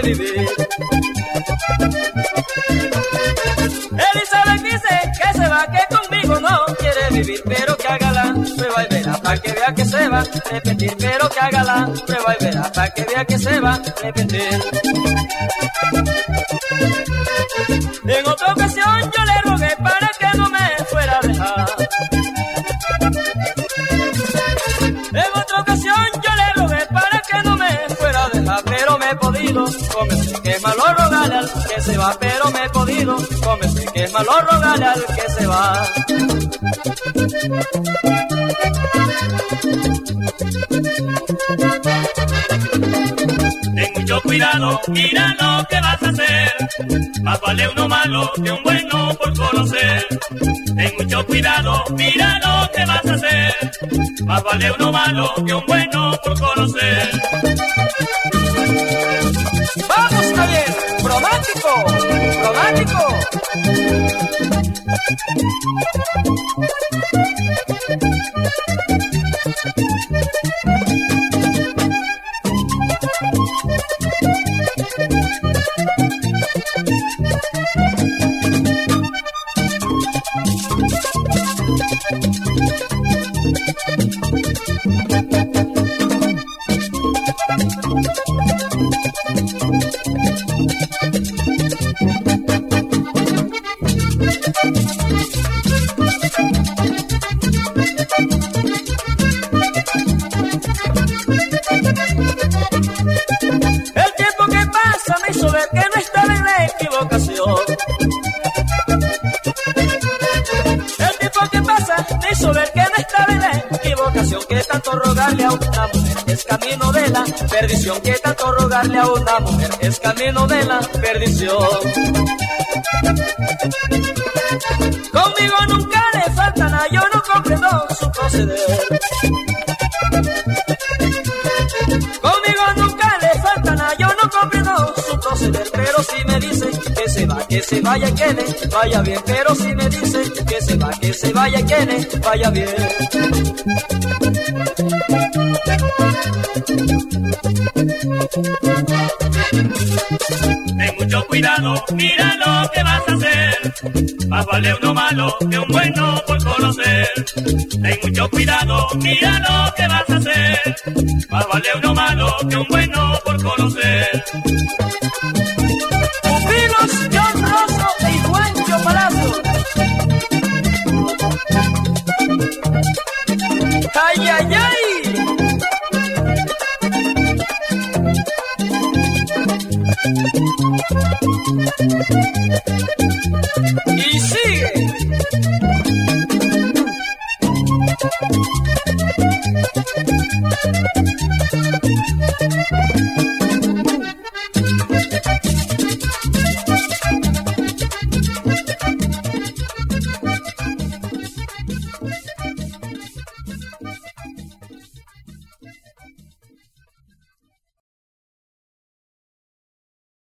quiere vivir. Elizabeth dice que se va, que conmigo no quiere vivir, pero que haga la prueba y verá, para que vea que se va a arrepentir, pero que haga la prueba y verá, para que vea que se va a arrepentir. En otra ocasión yo le rogué para que no me fuera a dejar. En otra ocasión yo le rogué para que no me fuera a dejar, pero me he podido convencer que es malo rogarle al que se va, pero me he podido convencer que es malo rogarle al que se va. Ten mucho cuidado, mira lo que vas a hacer. Más vale uno malo que un bueno por conocer. Ten mucho cuidado, mira lo que vas a hacer. Más vale uno malo que un bueno por conocer. ¡Vamos, Javier! ¡Romántico! ¡Romántico! El tiempo que pasa me hizo ver que no estaba en la equivocación. El tiempo que pasa me hizo ver que no estaba en la equivocación. Que tanto rogarle a una mujer es camino de la perdición. Que tanto rogarle a una mujer es camino de la perdición. Conmigo nunca le falta nada, yo no comprendo su proceder. Conmigo nunca le falta nada, yo no comprendo su proceder. Pero si me dice que se va, que se vaya y que le vaya bien. Pero si me dice que se va, que se vaya y que le vaya bien. Ten mucho cuidado, mira lo que vas a hacer. Más vale uno malo que un bueno por conocer. Ten mucho cuidado, mira lo que vas a hacer. Más vale uno malo que un bueno por conocer.